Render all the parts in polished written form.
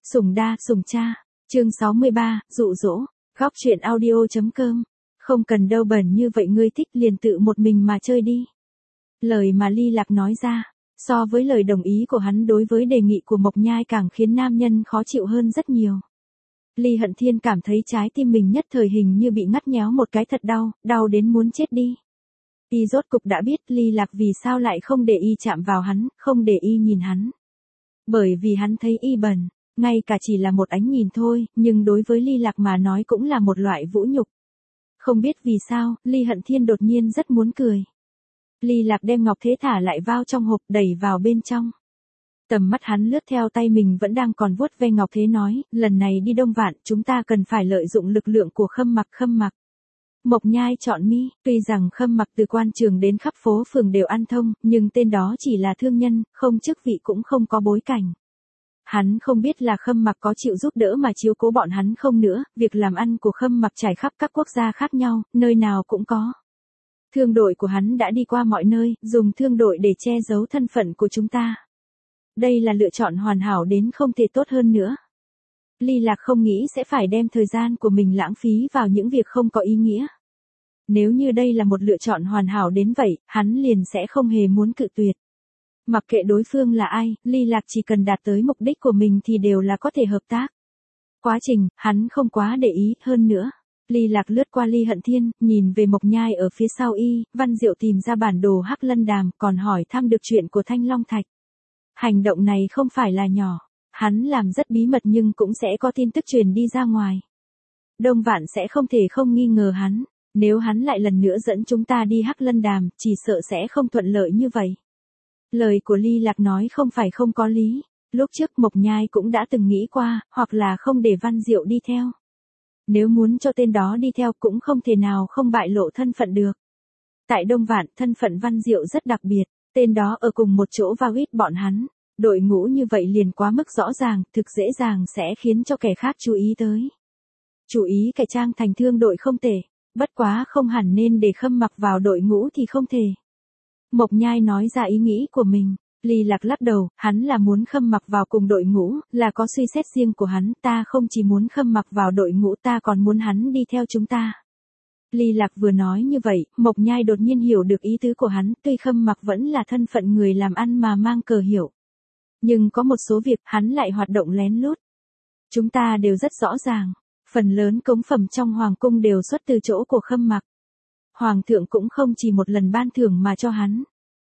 Sủng đa, sủng cha. Chương 63, dụ dỗ. Góc truyện audio.com. Không cần đâu bẩn như vậy, ngươi thích liền tự một mình mà chơi đi. Lời mà Ly Lạc nói ra, so với lời đồng ý của hắn đối với đề nghị của Mộc Nhai càng khiến nam nhân khó chịu hơn rất nhiều. Ly Hận Thiên cảm thấy trái tim mình nhất thời hình như bị ngắt nhéo một cái, thật đau, đau đến muốn chết đi. Y rốt cục đã biết Ly Lạc vì sao lại không để Y chạm vào hắn, không để Y nhìn hắn. Bởi vì hắn thấy Y bẩn, ngay cả chỉ là một ánh nhìn thôi, nhưng đối với Ly Lạc mà nói cũng là một loại vũ nhục. Không biết vì sao, Ly Hận Thiên đột nhiên rất muốn cười. Ly Lạc đem ngọc thế thả lại vào trong hộp, đẩy vào bên trong. Tầm mắt hắn lướt theo tay mình vẫn đang còn vuốt ve ngọc thế, nói, lần này đi Đông Vạn, chúng ta cần phải lợi dụng lực lượng của Khâm Mặc. Mộc Nhai chọn mi, tuy rằng Khâm Mặc từ quan trường đến khắp phố phường đều ăn thông, nhưng tên đó chỉ là thương nhân, không chức vị cũng không có bối cảnh. Hắn không biết là Khâm Mặc có chịu giúp đỡ mà chiếu cố bọn hắn không nữa, việc làm ăn của Khâm Mặc trải khắp các quốc gia khác nhau, nơi nào cũng có. Thương đội của hắn đã đi qua mọi nơi, dùng thương đội để che giấu thân phận của chúng ta. Đây là lựa chọn hoàn hảo đến không thể tốt hơn nữa. Ly Lạc không nghĩ sẽ phải đem thời gian của mình lãng phí vào những việc không có ý nghĩa. Nếu như đây là một lựa chọn hoàn hảo đến vậy, hắn liền sẽ không hề muốn cự tuyệt. Mặc kệ đối phương là ai, Ly Lạc chỉ cần đạt tới mục đích của mình thì đều là có thể hợp tác. Quá trình, hắn không quá để ý, hơn nữa. Ly Lạc lướt qua Ly Hận Thiên, nhìn về Mộc Nhai ở phía sau y, Văn Diệu tìm ra bản đồ Hắc Lân Đàm, còn hỏi thăm được chuyện của Thanh Long Thạch. Hành động này không phải là nhỏ, hắn làm rất bí mật nhưng cũng sẽ có tin tức truyền đi ra ngoài. Đông Vạn sẽ không thể không nghi ngờ hắn, nếu hắn lại lần nữa dẫn chúng ta đi Hắc Lân Đàm, chỉ sợ sẽ không thuận lợi như vậy. Lời của Ly Lạc nói không phải không có lý, lúc trước Mộc Nhai cũng đã từng nghĩ qua, hoặc là không để Văn Diệu đi theo. Nếu muốn cho tên đó đi theo cũng không thể nào không bại lộ thân phận được. Tại Đông Vạn, thân phận Văn Diệu rất đặc biệt, tên đó ở cùng một chỗ và huyết bọn hắn. Đội ngũ như vậy liền quá mức rõ ràng, thực dễ dàng sẽ khiến cho kẻ khác chú ý tới. Chú ý cải trang thành thương đội không tệ, bất quá không hẳn nên để Khâm Mặc vào đội ngũ thì không thể. Mộc Nhai nói ra ý nghĩ của mình, Ly Lạc lắc đầu, hắn là muốn Khâm Mặc vào cùng đội ngũ, là có suy xét riêng của hắn, ta không chỉ muốn Khâm Mặc vào đội ngũ, ta còn muốn hắn đi theo chúng ta. Ly Lạc vừa nói như vậy, Mộc Nhai đột nhiên hiểu được ý tứ của hắn, tuy Khâm Mặc vẫn là thân phận người làm ăn mà mang cờ hiệu. Nhưng có một số việc hắn lại hoạt động lén lút. Chúng ta đều rất rõ ràng, phần lớn cống phẩm trong Hoàng cung đều xuất từ chỗ của Khâm Mặc. Hoàng thượng cũng không chỉ một lần ban thưởng mà cho hắn.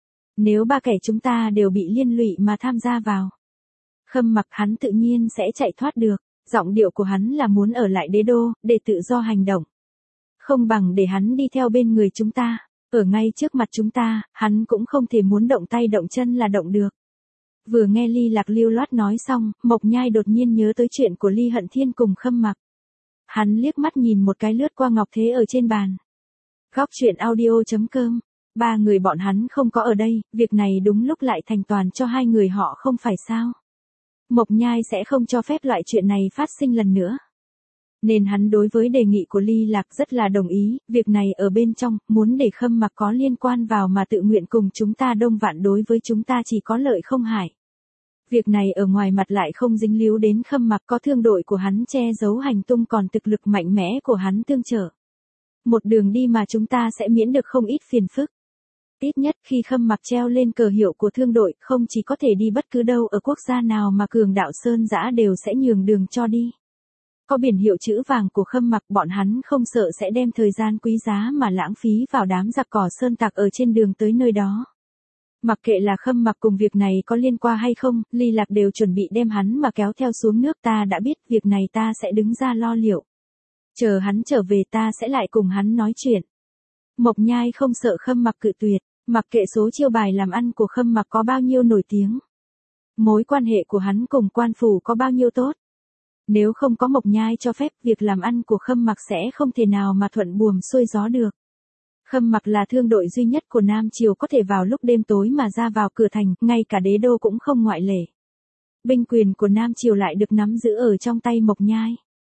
Nếu ba kẻ chúng ta đều bị liên lụy mà tham gia vào, Khâm Mặc hắn tự nhiên sẽ chạy thoát được. Giọng điệu của hắn là muốn ở lại đế đô, để tự do hành động. Không bằng để hắn đi theo bên người chúng ta, ở ngay trước mặt chúng ta, hắn cũng không thể muốn động tay động chân là động được. Vừa nghe Ly Lạc lưu loát nói xong, Mộc Nhai đột nhiên nhớ tới chuyện của Ly Hận Thiên cùng Khâm Mặc. Hắn liếc mắt nhìn một cái lướt qua ngọc thế ở trên bàn. Góc truyện audio.com. Ba người bọn hắn không có ở đây, việc này đúng lúc lại thành toàn cho hai người họ không phải sao. Mộc Nhai sẽ không cho phép loại chuyện này phát sinh lần nữa. Nên hắn đối với đề nghị của Ly Lạc rất là đồng ý, việc này ở bên trong, muốn để Khâm Mặc có liên quan vào mà tự nguyện cùng chúng ta Đông Vạn đối với chúng ta chỉ có lợi không hại. Việc này ở ngoài mặt lại không dính líu đến Khâm Mặc, có thương đội của hắn che giấu hành tung còn thực lực mạnh mẽ của hắn tương trợ. Một đường đi mà chúng ta sẽ miễn được không ít phiền phức. Ít nhất khi Khâm Mặc treo lên cờ hiệu của thương đội, không chỉ có thể đi bất cứ đâu ở quốc gia nào mà cường đạo Sơn Dã đều sẽ nhường đường cho đi. Có biển hiệu chữ vàng của Khâm Mặc, bọn hắn không sợ sẽ đem thời gian quý giá mà lãng phí vào đám giặc cỏ sơn tặc ở trên đường tới nơi đó. Mặc kệ là Khâm Mặc cùng việc này có liên quan hay không, Ly Lạc đều chuẩn bị đem hắn mà kéo theo xuống nước, ta đã biết việc này ta sẽ đứng ra lo liệu. Chờ hắn trở về ta sẽ lại cùng hắn nói chuyện. Mộc Nhai không sợ Khâm Mặc cự tuyệt, mặc kệ số chiêu bài làm ăn của Khâm Mặc có bao nhiêu nổi tiếng. Mối quan hệ của hắn cùng quan phủ có bao nhiêu tốt. Nếu không có Mộc Nhai cho phép, việc làm ăn của Khâm Mặc sẽ không thể nào mà thuận buồm xuôi gió được. Khâm Mặc là thương đội duy nhất của Nam Triều có thể vào lúc đêm tối mà ra vào cửa thành, ngay cả đế đô cũng không ngoại lệ. Binh quyền của Nam Triều lại được nắm giữ ở trong tay Mộc Nhai.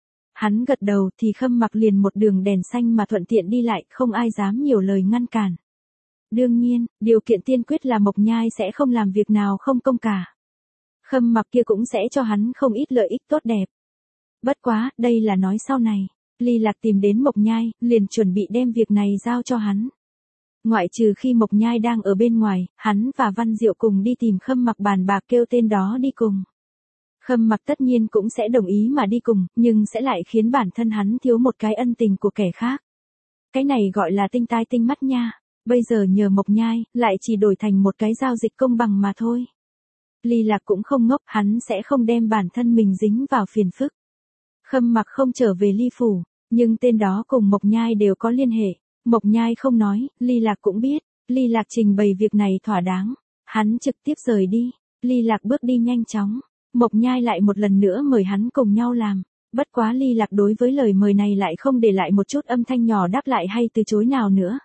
Hắn gật đầu thì Khâm Mặc liền một đường đèn xanh mà thuận tiện đi lại, không ai dám nhiều lời ngăn cản. Đương nhiên, điều kiện tiên quyết là Mộc Nhai sẽ không làm việc nào không công cả. Khâm Mặc kia cũng sẽ cho hắn không ít lợi ích tốt đẹp. Bất quá, đây là nói sau này. Ly Lạc tìm đến Mộc Nhai, liền chuẩn bị đem việc này giao cho hắn. Ngoại trừ khi Mộc Nhai đang ở bên ngoài, hắn và Văn Diệu cùng đi tìm Khâm Mặc bàn bạc kêu tên đó đi cùng. Khâm Mặc tất nhiên cũng sẽ đồng ý mà đi cùng, nhưng sẽ lại khiến bản thân hắn thiếu một cái ân tình của kẻ khác. Cái này gọi là tinh tai tinh mắt nha. Bây giờ nhờ Mộc Nhai, lại chỉ đổi thành một cái giao dịch công bằng mà thôi. Ly Lạc cũng không ngốc, hắn sẽ không đem bản thân mình dính vào phiền phức. Khâm Mặc không trở về Ly Phủ, nhưng tên đó cùng Mộc Nhai đều có liên hệ. Mộc Nhai không nói, Ly Lạc cũng biết. Ly Lạc trình bày việc này thỏa đáng. Hắn trực tiếp rời đi. Ly Lạc bước đi nhanh chóng. Mộc Nhai lại một lần nữa mời hắn cùng nhau làm. Bất quá Ly Lạc đối với lời mời này lại không để lại một chút âm thanh nhỏ đáp lại hay từ chối nào nữa.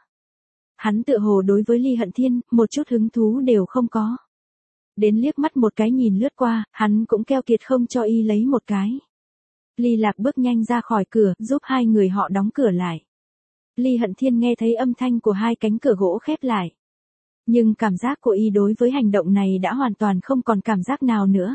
Hắn tựa hồ đối với Ly Hận Thiên, một chút hứng thú đều không có. Đến liếc mắt một cái nhìn lướt qua, hắn cũng keo kiệt không cho y lấy một cái. Ly Lạc bước nhanh ra khỏi cửa, giúp hai người họ đóng cửa lại. Ly Hận Thiên nghe thấy âm thanh của hai cánh cửa gỗ khép lại. Nhưng cảm giác của y đối với hành động này đã hoàn toàn không còn cảm giác nào nữa.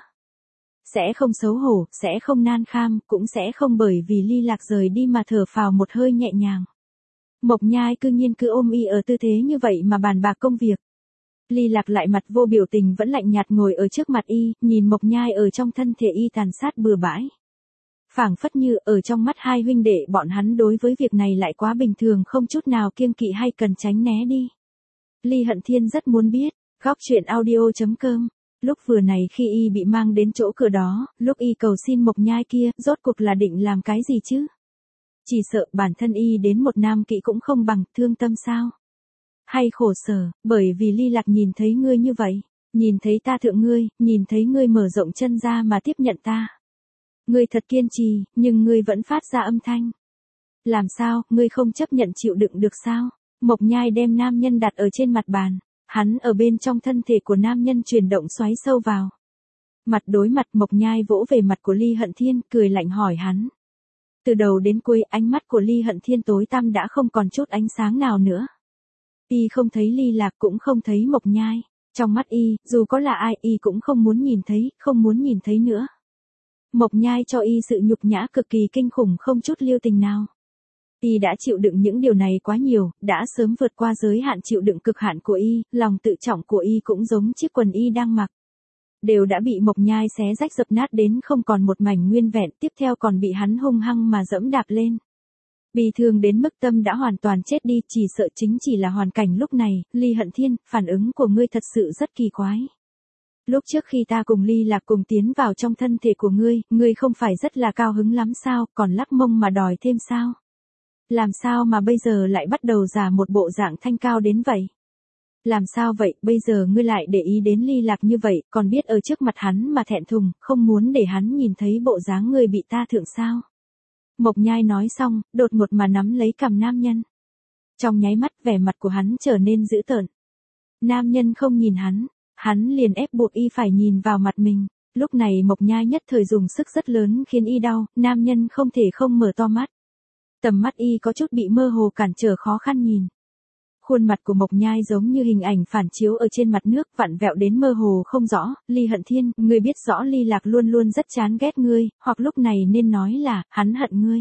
Sẽ không xấu hổ, sẽ không nan kham, cũng sẽ không bởi vì Ly Lạc rời đi mà thở phào một hơi nhẹ nhàng. Mộc Nhai cư nhiên cứ ôm y ở tư thế như vậy mà bàn bạc công việc. Ly Lạc lại mặt vô biểu tình vẫn lạnh nhạt ngồi ở trước mặt y, nhìn Mộc Nhai ở trong thân thể y tàn sát bừa bãi. Phảng phất như ở trong mắt hai huynh đệ bọn hắn đối với việc này lại quá bình thường không chút nào kiêng kỵ hay cần tránh né đi. Ly Hận Thiên rất muốn biết, góc truyện audio.com. Lúc vừa này khi y bị mang đến chỗ cửa đó, lúc y cầu xin Mộc Nhai kia, rốt cuộc là định làm cái gì chứ? Chỉ sợ bản thân y đến một nam kỵ cũng không bằng, thương tâm sao? Hay khổ sở, bởi vì Ly Lạc nhìn thấy ngươi như vậy, nhìn thấy ta thượng ngươi, nhìn thấy ngươi mở rộng chân ra mà tiếp nhận ta. Ngươi thật kiên trì, nhưng ngươi vẫn phát ra âm thanh. Làm sao, ngươi không chấp nhận chịu đựng được sao? Mộc Nhai đem nam nhân đặt ở trên mặt bàn. Hắn ở bên trong thân thể của nam nhân chuyển động xoáy sâu vào. Mặt đối mặt Mộc Nhai vỗ về mặt của Ly Hận Thiên, cười lạnh hỏi hắn. Từ đầu đến cuối ánh mắt của Ly Hận Thiên tối tăm đã không còn chút ánh sáng nào nữa. Y không thấy Ly Lạc cũng không thấy Mộc Nhai. Trong mắt y, dù có là ai y cũng không muốn nhìn thấy, không muốn nhìn thấy nữa. Mộc Nhai cho y sự nhục nhã cực kỳ kinh khủng không chút lưu tình nào. Y đã chịu đựng những điều này quá nhiều, đã sớm vượt qua giới hạn chịu đựng cực hạn của y, lòng tự trọng của y cũng giống chiếc quần y đang mặc. Đều đã bị Mộc Nhai xé rách dập nát đến không còn một mảnh nguyên vẹn, tiếp theo còn bị hắn hung hăng mà dẫm đạp lên. Bị thương đến mức tâm đã hoàn toàn chết đi, chỉ sợ chính chỉ là hoàn cảnh lúc này. Ly Hận Thiên, phản ứng của ngươi thật sự rất kỳ quái. Lúc trước khi ta cùng Ly Lạc cùng tiến vào trong thân thể của ngươi không phải rất là cao hứng lắm sao, còn lắc mông mà đòi thêm sao? Làm sao mà bây giờ lại bắt đầu giả một bộ dạng thanh cao đến vậy? Làm sao vậy, bây giờ ngươi lại để ý đến Ly Lạc như vậy, còn biết ở trước mặt hắn mà thẹn thùng, không muốn để hắn nhìn thấy bộ dáng ngươi bị ta thượng sao? Mộc Nhai nói xong, đột ngột mà nắm lấy cằm nam nhân. Trong nháy mắt vẻ mặt của hắn trở nên dữ tợn. Nam nhân không nhìn hắn liền ép buộc y phải nhìn vào mặt mình. Lúc này Mộc Nhai nhất thời dùng sức rất lớn khiến y đau, nam nhân không thể không mở to mắt. Tầm mắt y có chút bị mơ hồ cản trở khó khăn nhìn. Khuôn mặt của Mộc Nhai giống như hình ảnh phản chiếu ở trên mặt nước vặn vẹo đến mơ hồ không rõ. Ly Hận Thiên, ngươi biết rõ Ly Lạc luôn luôn rất chán ghét ngươi, hoặc lúc này nên nói là, hắn hận ngươi.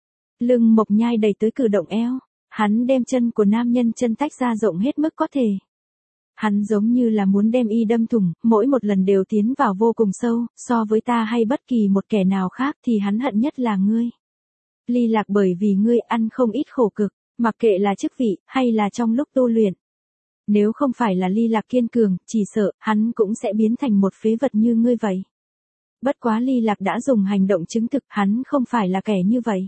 Lưng Mộc Nhai đẩy tới cử động eo. Hắn đem chân của nam nhân chân tách ra rộng hết mức có thể. Hắn giống như là muốn đem y đâm thủng, mỗi một lần đều tiến vào vô cùng sâu, so với ta hay bất kỳ một kẻ nào khác thì hắn hận nhất là ngươi. Ly Lạc bởi vì ngươi ăn không ít khổ cực, mặc kệ là chức vị, hay là trong lúc tu luyện. Nếu không phải là Ly Lạc kiên cường, chỉ sợ, hắn cũng sẽ biến thành một phế vật như ngươi vậy. Bất quá Ly Lạc đã dùng hành động chứng thực hắn không phải là kẻ như vậy.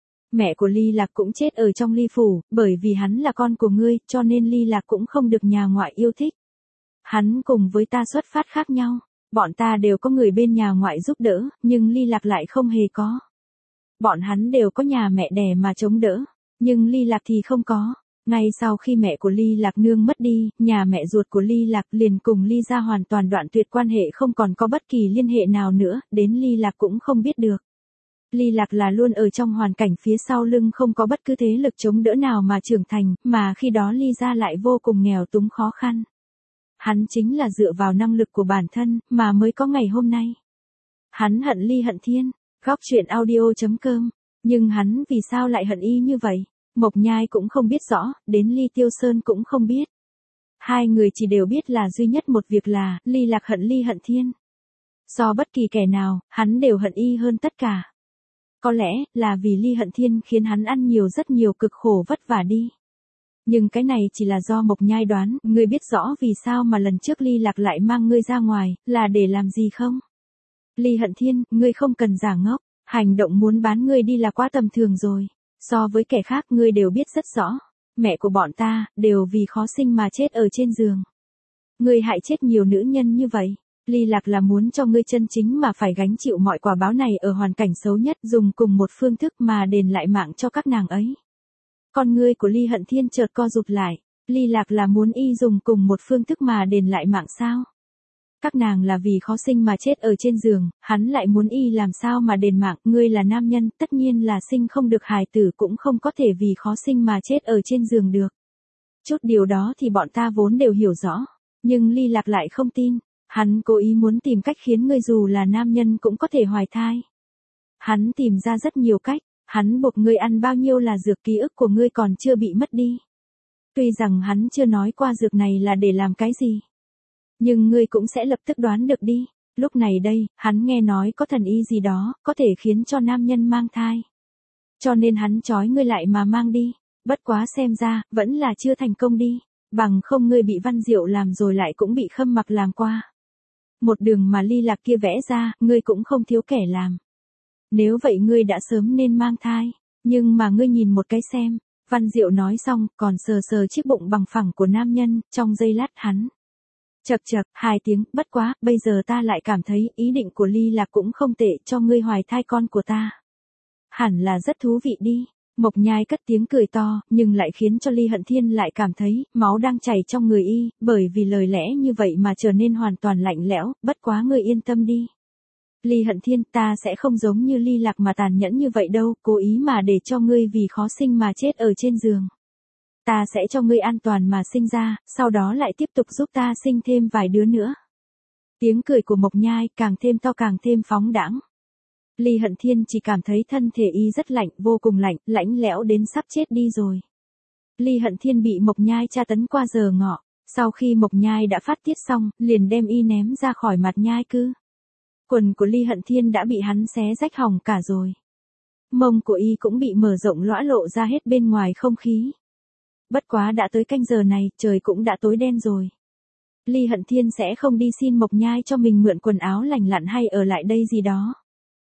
Mẹ của Ly Lạc cũng chết ở trong Ly Phủ, bởi vì hắn là con của ngươi, cho nên Ly Lạc cũng không được nhà ngoại yêu thích. Hắn cùng với ta xuất phát khác nhau, bọn ta đều có người bên nhà ngoại giúp đỡ, nhưng Ly Lạc lại không hề có. Bọn hắn đều có nhà mẹ đẻ mà chống đỡ, nhưng Ly Lạc thì không có. Ngay sau khi mẹ của Ly Lạc nương mất đi, nhà mẹ ruột của Ly Lạc liền cùng Ly gia hoàn toàn đoạn tuyệt quan hệ, không còn có bất kỳ liên hệ nào nữa, đến Ly Lạc cũng không biết được. Ly Lạc là luôn ở trong hoàn cảnh phía sau lưng không có bất cứ thế lực chống đỡ nào mà trưởng thành, mà khi đó Ly gia lại vô cùng nghèo túng khó khăn. Hắn chính là dựa vào năng lực của bản thân, mà mới có ngày hôm nay. Hắn hận Ly Hận Thiên. Góc truyện audio.com. Nhưng hắn vì sao lại hận y như vậy? Mộc Nhai cũng không biết rõ, đến Ly Tiêu Sơn cũng không biết. Hai người chỉ đều biết là duy nhất một việc là, Ly Lạc hận Ly Hận Thiên. So bất kỳ kẻ nào, hắn đều hận y hơn tất cả. Có lẽ, là vì Ly Hận Thiên khiến hắn ăn nhiều rất nhiều cực khổ vất vả đi. Nhưng cái này chỉ là do Mộc Nhai đoán, ngươi biết rõ vì sao mà lần trước Ly Lạc lại mang ngươi ra ngoài, là để làm gì không? Ly Hận Thiên, ngươi không cần giả ngốc, hành động muốn bán ngươi đi là quá tầm thường rồi. So với kẻ khác ngươi đều biết rất rõ, mẹ của bọn ta, đều vì khó sinh mà chết ở trên giường. Ngươi hại chết nhiều nữ nhân như vậy. Ly Lạc là muốn cho ngươi chân chính mà phải gánh chịu mọi quả báo này ở hoàn cảnh xấu nhất, dùng cùng một phương thức mà đền lại mạng cho các nàng ấy. Con ngươi của Ly Hận Thiên chợt co rụt lại, Ly Lạc là muốn y dùng cùng một phương thức mà đền lại mạng sao? Các nàng là vì khó sinh mà chết ở trên giường, hắn lại muốn y làm sao mà đền mạng, ngươi là nam nhân, tất nhiên là sinh không được hài tử cũng không có thể vì khó sinh mà chết ở trên giường được. Chút điều đó thì bọn ta vốn đều hiểu rõ, nhưng Ly Lạc lại không tin, hắn cố ý muốn tìm cách khiến ngươi dù là nam nhân cũng có thể hoài thai. Hắn tìm ra rất nhiều cách, hắn buộc ngươi ăn bao nhiêu là dược ký ức của ngươi còn chưa bị mất đi. Tuy rằng hắn chưa nói qua dược này là để làm cái gì. Nhưng ngươi cũng sẽ lập tức đoán được đi, lúc này đây, hắn nghe nói có thần y gì đó, có thể khiến cho nam nhân mang thai. Cho nên hắn trói ngươi lại mà mang đi, bất quá xem ra, vẫn là chưa thành công đi, bằng không ngươi bị Văn Diệu làm rồi lại cũng bị Khâm Mặc làm qua. Một đường mà Ly Lạc kia vẽ ra, ngươi cũng không thiếu kẻ làm. Nếu vậy ngươi đã sớm nên mang thai, nhưng mà ngươi nhìn một cái xem, Văn Diệu nói xong, còn sờ sờ chiếc bụng bằng phẳng của nam nhân, trong giây lát hắn. Chậc chậc, 2 tiếng, bất quá, bây giờ ta lại cảm thấy ý định của Ly Lạc cũng không tệ cho ngươi hoài thai con của ta. Hẳn là rất thú vị đi. Mộc Nhai cất tiếng cười to, nhưng lại khiến cho Ly Hận Thiên lại cảm thấy, máu đang chảy trong người y, bởi vì lời lẽ như vậy mà trở nên hoàn toàn lạnh lẽo, bất quá ngươi yên tâm đi. Ly Hận Thiên, ta sẽ không giống như Ly Lạc mà tàn nhẫn như vậy đâu, cố ý mà để cho ngươi vì khó sinh mà chết ở trên giường. Ta sẽ cho ngươi an toàn mà sinh ra, sau đó lại tiếp tục giúp ta sinh thêm vài đứa nữa. Tiếng cười của Mộc Nhai càng thêm to càng thêm phóng đãng. Ly Hận Thiên chỉ cảm thấy thân thể y rất lạnh, vô cùng lạnh, lạnh lẽo đến sắp chết đi rồi. Ly Hận Thiên bị Mộc Nhai tra tấn qua giờ ngọ, sau khi Mộc Nhai đã phát tiết xong, liền đem y ném ra khỏi mặt nhai cư. Quần của Ly Hận Thiên đã bị hắn xé rách hỏng cả rồi. Mông của y cũng bị mở rộng lõa lộ ra hết bên ngoài không khí. Bất quá đã tới canh giờ này, trời cũng đã tối đen rồi. Ly Hận Thiên sẽ không đi xin Mộc Nhai cho mình mượn quần áo lành lặn hay ở lại đây gì đó.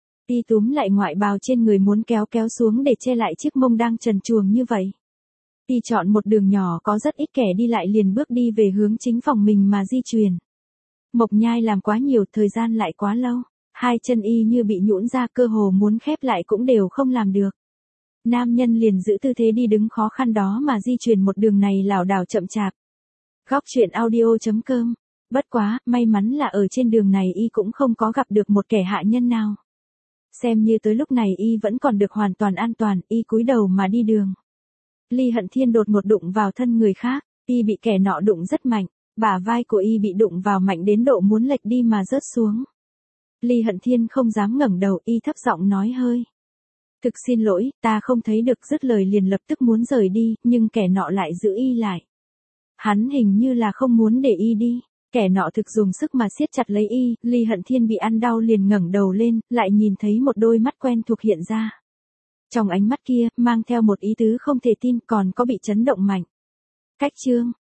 Y túm lại ngoại bào trên người muốn kéo kéo xuống để che lại chiếc mông đang trần truồng như vậy. Y chọn một đường nhỏ có rất ít kẻ đi lại liền bước đi về hướng chính phòng mình mà di chuyển. Mộc Nhai làm quá nhiều, thời gian lại quá lâu. Hai chân y như bị nhũn ra, cơ hồ muốn khép lại cũng đều không làm được. Nam nhân liền giữ tư thế đi đứng khó khăn đó mà di chuyển một đường này lảo đảo chậm chạp. Góc truyện audio.com. Bất quá, may mắn là ở trên đường này y cũng không có gặp được một kẻ hạ nhân nào. Xem như tới lúc này y vẫn còn được hoàn toàn an toàn, y cúi đầu mà đi đường. Ly Hận Thiên đột một đụng vào thân người khác, y bị kẻ nọ đụng rất mạnh, bả vai của y bị đụng vào mạnh đến độ muốn lệch đi mà rớt xuống. Ly Hận Thiên không dám ngẩng đầu, y thấp giọng nói hơi. Thực xin lỗi, ta không thấy được, dứt lời liền lập tức muốn rời đi, nhưng kẻ nọ lại giữ y lại. Hắn hình như là không muốn để y đi, kẻ nọ thực dùng sức mà siết chặt lấy y, Ly Hận Thiên bị ăn đau liền ngẩng đầu lên, lại nhìn thấy một đôi mắt quen thuộc hiện ra. Trong ánh mắt kia, mang theo một ý tứ không thể tin, còn có bị chấn động mạnh. Cách chương.